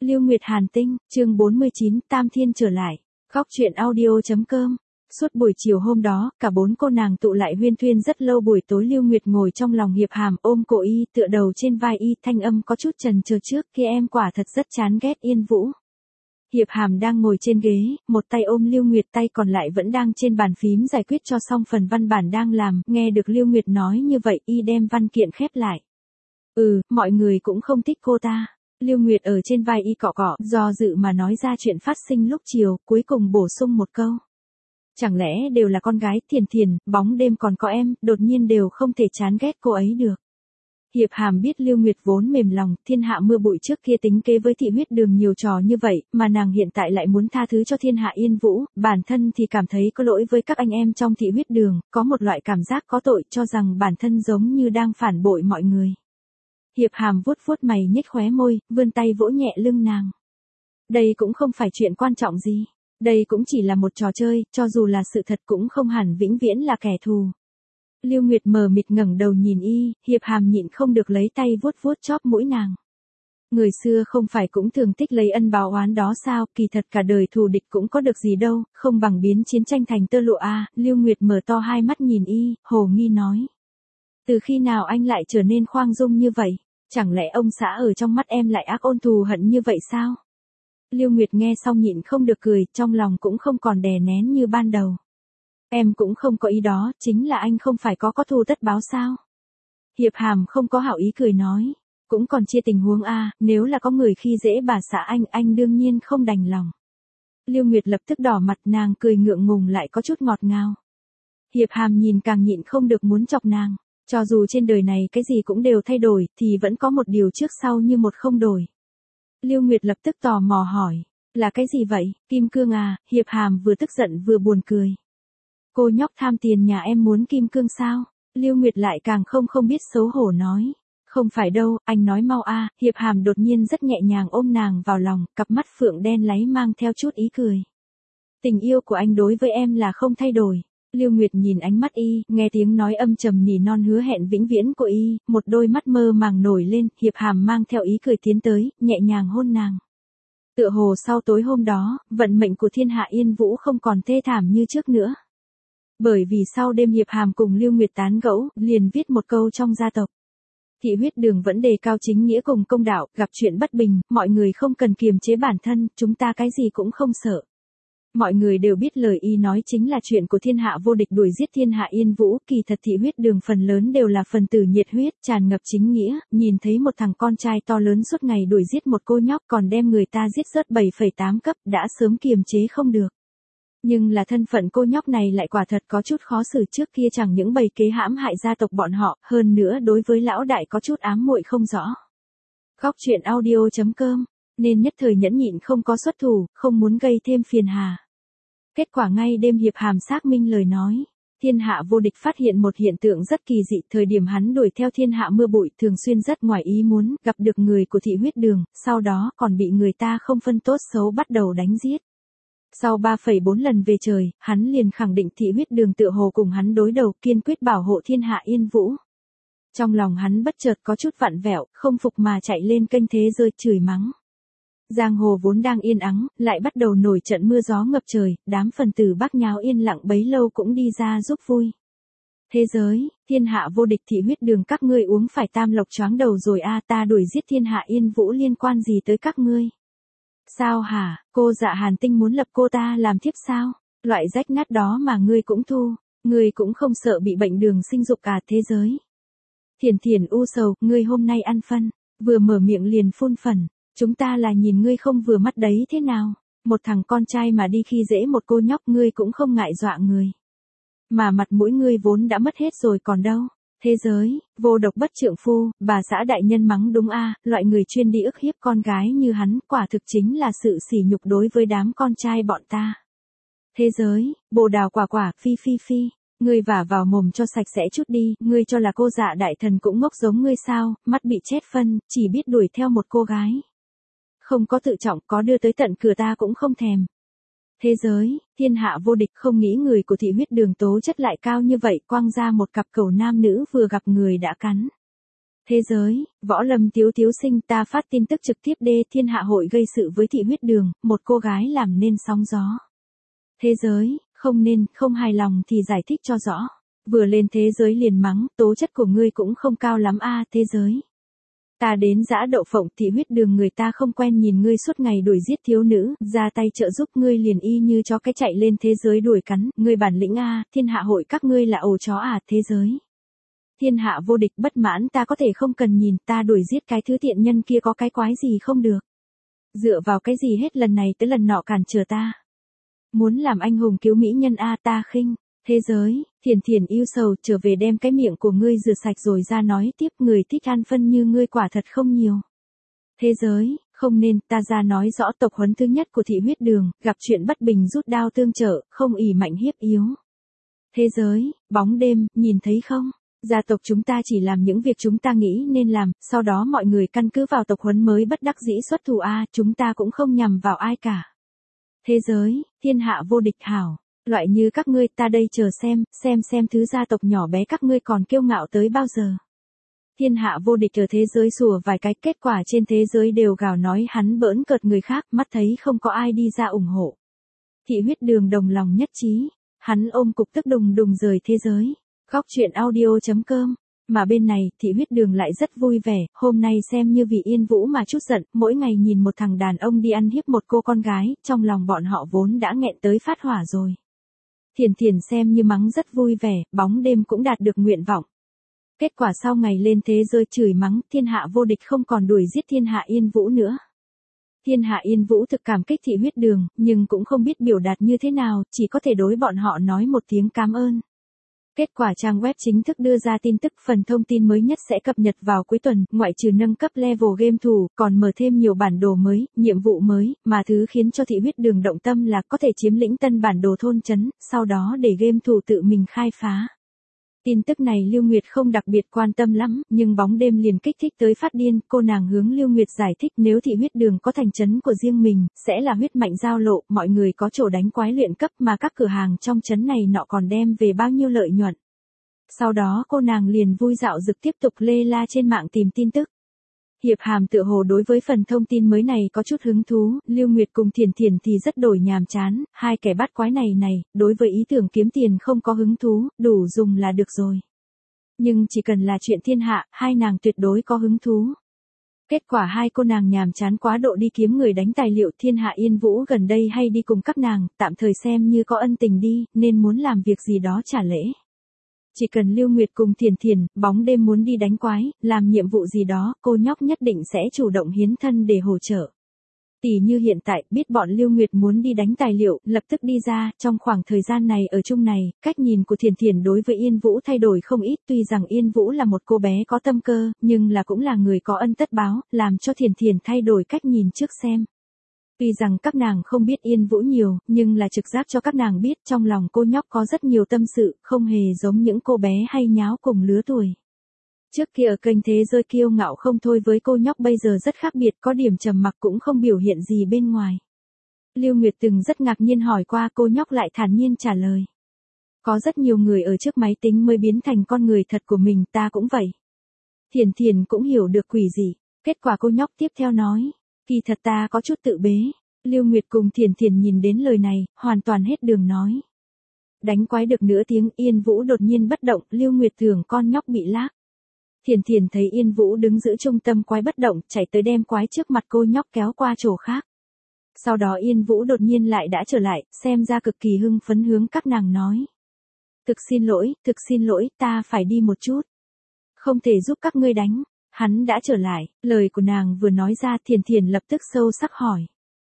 Lưu Nguyệt Hàn Tinh, chương 49, Tam Thiên trở lại. Góc truyện audio.com. Suốt buổi chiều hôm đó, cả bốn cô nàng tụ lại huyên thuyên rất lâu. Buổi tối Lưu Nguyệt ngồi trong lòng Hiệp Hàm, ôm cổ y, tựa đầu trên vai y, thanh âm có chút chần chờ. Trước kia em quả thật rất chán ghét Yên Vũ. Hiệp Hàm đang ngồi trên ghế, một tay ôm Lưu Nguyệt, tay còn lại vẫn đang trên bàn phím giải quyết cho xong phần văn bản đang làm. Nghe được Lưu Nguyệt nói như vậy, y đem văn kiện khép lại. Mọi người cũng không thích cô ta. Lưu Nguyệt ở trên vai y cọ cọ, do dự mà nói ra chuyện phát sinh lúc chiều, cuối cùng bổ sung một câu. Chẳng lẽ đều là con gái, Thiền Thiền, bóng đêm còn có em, đột nhiên đều không thể chán ghét cô ấy được. Hiệp Hàm biết Lưu Nguyệt vốn mềm lòng, thiên hạ mưa bụi trước kia tính kế với Thị Huyết Đường nhiều trò như vậy, mà nàng hiện tại lại muốn tha thứ cho thiên hạ Yên Vũ, bản thân thì cảm thấy có lỗi với các anh em trong Thị Huyết Đường, có một loại cảm giác có tội, cho rằng bản thân giống như đang phản bội mọi người. Hiệp Hàm vuốt vuốt mày nhếch khóe môi, vươn tay vỗ nhẹ lưng nàng. Đây cũng không phải chuyện quan trọng gì. Đây cũng chỉ là một trò chơi, cho dù là sự thật cũng không hẳn vĩnh viễn là kẻ thù. Lưu Nguyệt mờ mịt ngẩng đầu nhìn y, Hiệp Hàm nhịn không được lấy tay vuốt vuốt chóp mũi nàng. Người xưa không phải cũng thường thích lấy ân báo oán đó sao, kỳ thật cả đời thù địch cũng có được gì đâu, không bằng biến chiến tranh thành tơ lụa à. Lưu Nguyệt mở to hai mắt nhìn y, hồ nghi nói. Từ khi nào anh lại trở nên khoan dung như vậy? Chẳng lẽ ông xã ở trong mắt em lại ác ôn thù hận như vậy sao? Lưu Nguyệt nghe xong nhịn không được cười, trong lòng cũng không còn đè nén như ban đầu. Em cũng không có ý đó, chính là anh không phải có thù tất báo sao? Hiệp Hàm không có hảo ý cười nói. Cũng còn chia tình huống a, nếu là có người khi dễ bà xã anh đương nhiên không đành lòng. Lưu Nguyệt lập tức đỏ mặt, nàng cười ngượng ngùng lại có chút ngọt ngào. Hiệp Hàm nhìn càng nhịn không được muốn chọc nàng. Cho dù trên đời này cái gì cũng đều thay đổi, thì vẫn có một điều trước sau như một không đổi. Lưu Nguyệt lập tức tò mò hỏi, là cái gì vậy, kim cương à? Hiệp Hàm vừa tức giận vừa buồn cười. Cô nhóc tham tiền nhà em muốn kim cương sao? Lưu Nguyệt lại càng không biết xấu hổ nói. Không phải đâu, anh nói mau a. Hiệp Hàm đột nhiên rất nhẹ nhàng ôm nàng vào lòng, cặp mắt phượng đen láy mang theo chút ý cười. Tình yêu của anh đối với em là không thay đổi. Lưu Nguyệt nhìn ánh mắt y, nghe tiếng nói âm trầm nỉ non hứa hẹn vĩnh viễn của y, một đôi mắt mơ màng nổi lên. Hiệp Hàm mang theo ý cười tiến tới, nhẹ nhàng hôn nàng. Tựa hồ sau tối hôm đó, vận mệnh của thiên hạ Yên Vũ không còn thê thảm như trước nữa. Bởi vì sau đêm Hiệp Hàm cùng Lưu Nguyệt tán gẫu, liền viết một câu trong gia tộc. Thị Huyết Đường vẫn đề cao chính nghĩa cùng công đạo, gặp chuyện bất bình, mọi người không cần kiềm chế bản thân, chúng ta cái gì cũng không sợ. Mọi người đều biết lời y nói chính là chuyện của thiên hạ vô địch đuổi giết thiên hạ Yên Vũ, kỳ thật Thị Huyết Đường phần lớn đều là phần tử nhiệt huyết, tràn ngập chính nghĩa, nhìn thấy một thằng con trai to lớn suốt ngày đuổi giết một cô nhóc còn đem người ta giết rớt 7,8 cấp, đã sớm kiềm chế không được. Nhưng là thân phận cô nhóc này lại quả thật có chút khó xử, trước kia chẳng những bày kế hãm hại gia tộc bọn họ, hơn nữa đối với lão đại có chút ám muội không rõ. Góc truyện audio.com, nên nhất thời nhẫn nhịn không có xuất thủ, không muốn gây thêm phiền hà. Kết quả ngay đêm Hiệp Hàm xác minh lời nói. Thiên hạ vô địch phát hiện một hiện tượng rất kỳ dị, thời điểm hắn đuổi theo thiên hạ mưa bụi thường xuyên rất ngoài ý muốn, gặp được người của Thị Huyết Đường, sau đó còn bị người ta không phân tốt xấu bắt đầu đánh giết. Sau 3,4 lần về trời, hắn liền khẳng định Thị Huyết Đường tựa hồ cùng hắn đối đầu, kiên quyết bảo hộ thiên hạ Yên Vũ. Trong lòng hắn bất chợt có chút vặn vẹo, không phục mà chạy lên kênh thế giới chửi mắng. Giang hồ vốn đang yên ắng, lại bắt đầu nổi trận mưa gió ngập trời, đám phần tử bác nháo yên lặng bấy lâu cũng đi ra giúp vui. Thế giới, thiên hạ vô địch Thị Huyết Đường các ngươi uống phải tam lộc choáng đầu rồi a, ta đuổi giết thiên hạ Yên Vũ liên quan gì tới các ngươi? Sao hả, cô Dạ Hàn Tinh muốn lập cô ta làm thiếp sao? Loại rách nát đó mà ngươi cũng thu, ngươi cũng không sợ bị bệnh đường sinh dục à? Thế giới. Thiền Thiền u sầu, ngươi hôm nay ăn phân, vừa mở miệng liền phun phần. Chúng ta là nhìn ngươi không vừa mắt đấy thế nào? Một thằng con trai mà đi khi dễ một cô nhóc ngươi cũng không ngại dọa người. Mà mặt mũi ngươi vốn đã mất hết rồi còn đâu. Thế giới, vô độc bất trượng phu, bà xã đại nhân mắng đúng a, loại người chuyên đi ức hiếp con gái như hắn, quả thực chính là sự sỉ nhục đối với đám con trai bọn ta. Thế giới, bồ đào quả quả, phi phi phi, ngươi vả vào mồm cho sạch sẽ chút đi, ngươi cho là cô Dạ đại thần cũng ngốc giống ngươi sao, mắt bị chết phân, chỉ biết đuổi theo một cô gái. Không có tự trọng, có đưa tới tận cửa ta cũng không thèm. Thế giới, thiên hạ vô địch, không nghĩ người của Thị Huyết Đường tố chất lại cao như vậy, quăng ra một cặp cẩu nam nữ vừa gặp người đã cắn. Thế giới, võ lâm tiếu tiếu sinh ta phát tin tức trực tiếp đê thiên hạ hội gây sự với thị huyết đường, một cô gái làm nên sóng gió. Thế giới, không nên, không hài lòng thì giải thích cho rõ. Vừa lên thế giới liền mắng, tố chất của ngươi cũng không cao lắm a thế giới. Ta đến giã đậu phộng thị huyết đường người ta không quen nhìn ngươi suốt ngày đuổi giết thiếu nữ, ra tay trợ giúp ngươi liền y như chó cái chạy lên thế giới đuổi cắn, ngươi bản lĩnh a thiên hạ hội các ngươi là ổ chó à thế giới. Thiên hạ vô địch bất mãn ta có thể không cần nhìn ta đuổi giết cái thứ tiện nhân kia có cái quái gì không được. Dựa vào cái gì hết lần này tới lần nọ cản trở ta. Muốn làm anh hùng cứu mỹ nhân a ta khinh. Thế giới, Thiền Thiền yêu sầu trở về đem cái miệng của ngươi rửa sạch rồi ra nói tiếp người thích ăn phân như ngươi quả thật không nhiều. Thế giới, không nên ta ra nói rõ tộc huấn thứ nhất của thị huyết đường, gặp chuyện bất bình rút đao tương trợ, không ỷ mạnh hiếp yếu. Thế giới, bóng đêm, nhìn thấy không? Gia tộc chúng ta chỉ làm những việc chúng ta nghĩ nên làm, sau đó mọi người căn cứ vào tộc huấn mới bất đắc dĩ xuất thủ a chúng ta cũng không nhằm vào ai cả. Thế giới, thiên hạ vô địch hảo. Loại như các ngươi ta đây chờ xem thứ gia tộc nhỏ bé các ngươi còn kiêu ngạo tới bao giờ. Thiên hạ vô địch ở thế giới sủa vài cái kết quả trên thế giới đều gào nói hắn bỡn cợt người khác mắt thấy không có ai đi ra ủng hộ. Thị huyết đường đồng lòng nhất trí, hắn ôm cục tức đùng đùng rời thế giới. Góc truyện audio.com. Mà bên này, thị huyết đường lại rất vui vẻ, hôm nay xem như vì Yên Vũ mà chút giận, mỗi ngày nhìn một thằng đàn ông đi ăn hiếp một cô con gái, trong lòng bọn họ vốn đã nghẹn tới phát hỏa rồi. Thiền Thiền xem như mắng rất vui vẻ, bóng đêm cũng đạt được nguyện vọng. Kết quả sau ngày lên thế giới chửi mắng, thiên hạ vô địch không còn đuổi giết thiên hạ Yên Vũ nữa. Thiên hạ Yên Vũ thực cảm kích thị huyết đường, nhưng cũng không biết biểu đạt như thế nào, chỉ có thể đối bọn họ nói một tiếng cảm ơn. Kết quả trang web chính thức đưa ra tin tức phần thông tin mới nhất sẽ cập nhật vào cuối tuần, ngoại trừ nâng cấp level game thủ, còn mở thêm nhiều bản đồ mới, nhiệm vụ mới, mà thứ khiến cho thị huyết đường động tâm là có thể chiếm lĩnh tân bản đồ thôn trấn, sau đó để game thủ tự mình khai phá. Tin tức này Lưu Nguyệt không đặc biệt quan tâm lắm, nhưng bóng đêm liền kích thích tới phát điên, cô nàng hướng Lưu Nguyệt giải thích nếu thị huyết đường có thành trấn của riêng mình, sẽ là huyết mạnh giao lộ, mọi người có chỗ đánh quái luyện cấp mà các cửa hàng trong trấn này nọ còn đem về bao nhiêu lợi nhuận. Sau đó cô nàng liền vui dạo dực tiếp tục lê la trên mạng tìm tin tức. Hiệp Hàm tựa hồ đối với phần thông tin mới này có chút hứng thú, Lưu Nguyệt cùng Thiền Thiền thì rất đổi nhàm chán, hai kẻ bắt quái này, đối với ý tưởng kiếm tiền không có hứng thú, đủ dùng là được rồi. Nhưng chỉ cần là chuyện thiên hạ, hai nàng tuyệt đối có hứng thú. Kết quả hai cô nàng nhàm chán quá độ đi kiếm người đánh tài liệu thiên hạ Yên Vũ gần đây hay đi cùng các nàng, tạm thời xem như có ân tình đi, nên muốn làm việc gì đó trả lễ. Chỉ cần Lưu Nguyệt cùng Thiền Thiền, bóng đêm muốn đi đánh quái, làm nhiệm vụ gì đó, cô nhóc nhất định sẽ chủ động hiến thân để hỗ trợ. Tỷ như hiện tại, biết bọn Lưu Nguyệt muốn đi đánh tài liệu, lập tức đi ra, trong khoảng thời gian này ở chung này, cách nhìn của Thiền Thiền đối với Yên Vũ thay đổi không ít, tuy rằng Yên Vũ là một cô bé có tâm cơ, nhưng là cũng là người có ân tất báo, làm cho Thiền Thiền thay đổi cách nhìn trước xem. Tuy rằng các nàng không biết Yên Vũ nhiều, nhưng là trực giác cho các nàng biết trong lòng cô nhóc có rất nhiều tâm sự, không hề giống những cô bé hay nháo cùng lứa tuổi. Trước kia ở kênh thế giới kiêu ngạo không thôi với cô nhóc bây giờ rất khác biệt, có điểm trầm mặc cũng không biểu hiện gì bên ngoài. Lưu Nguyệt từng rất ngạc nhiên hỏi qua, cô nhóc lại thản nhiên trả lời. Có rất nhiều người ở trước máy tính mới biến thành con người thật của mình, ta cũng vậy. Thiền Thiền cũng hiểu được quỷ gì. Kết quả cô nhóc tiếp theo nói. Kỳ thật ta có chút tự bế. Lưu Nguyệt cùng Thiền Thiền nhìn đến lời này, hoàn toàn hết đường nói. Đánh quái được nửa tiếng, Yên Vũ đột nhiên bất động, Lưu Nguyệt tưởng con nhóc bị lác. Thiền Thiền thấy Yên Vũ đứng giữ trung tâm quái bất động, chạy tới đem quái trước mặt cô nhóc kéo qua chỗ khác. Sau đó Yên Vũ đột nhiên lại đã trở lại, xem ra cực kỳ hưng phấn hướng các nàng nói. Thực xin lỗi, ta phải đi một chút. Không thể giúp các ngươi đánh. Hắn đã trở lại, lời của nàng vừa nói ra Thiền Thiền lập tức sâu sắc hỏi.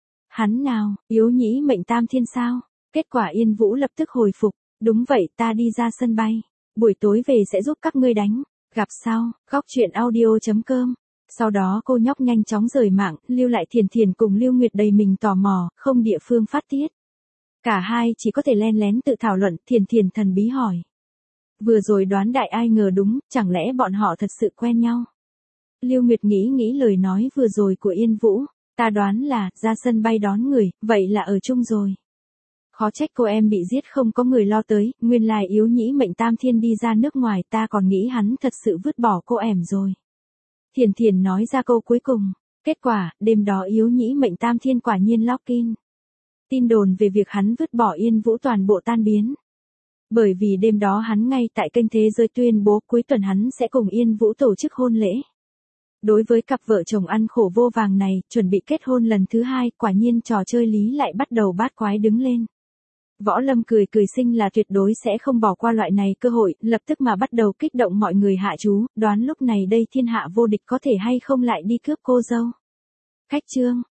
Hắn nào, yếu nhĩ mệnh tam thiên sao? Kết quả Yên Vũ lập tức hồi phục, đúng vậy ta đi ra sân bay, buổi tối về sẽ giúp các ngươi đánh, gặp sau, góc truyện audio.com. Sau đó cô nhóc nhanh chóng rời mạng, lưu lại Thiền Thiền cùng Lưu Nguyệt đầy mình tò mò, không địa phương phát tiết. Cả hai chỉ có thể len lén tự thảo luận, Thiền Thiền thần bí hỏi. Vừa rồi đoán đại ai ngờ đúng, chẳng lẽ bọn họ thật sự quen nhau? Lưu Nguyệt nghĩ lời nói vừa rồi của Yên Vũ, ta đoán là, ra sân bay đón người, vậy là ở chung rồi. Khó trách cô em bị giết không có người lo tới, nguyên lai yếu nhĩ mệnh tam thiên đi ra nước ngoài ta còn nghĩ hắn thật sự vứt bỏ cô em rồi. Thiền Thiền nói ra câu cuối cùng. Kết quả, đêm đó Yếu Nhĩ mệnh Tam Thiên quả nhiên lock in. Tin đồn về việc hắn vứt bỏ Yên Vũ toàn bộ tan biến. Bởi vì đêm đó hắn ngay tại kênh Thế Giới tuyên bố cuối tuần hắn sẽ cùng Yên Vũ tổ chức hôn lễ. Đối với cặp vợ chồng ăn khổ vô vàng này, chuẩn bị kết hôn lần thứ 2, quả nhiên trò chơi lý lại bắt đầu bát quái đứng lên. Võ Lâm cười cười xinh là tuyệt đối sẽ không bỏ qua loại này cơ hội, lập tức mà bắt đầu kích động mọi người hạ chú, đoán lúc này đây thiên hạ vô địch có thể hay không lại đi cướp cô dâu. Khách chương